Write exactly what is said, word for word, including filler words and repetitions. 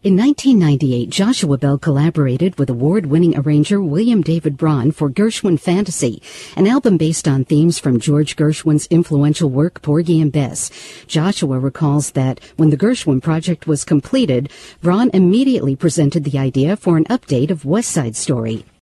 In nineteen ninety-eight, Joshua Bell collaborated with award-winning arranger William David Braun for Gershwin Fantasy, an album based on themes from George Gershwin's influential work Porgy and Bess. Joshua recalls that when the Gershwin project was completed, Braun immediately presented the idea for an update of West Side Story.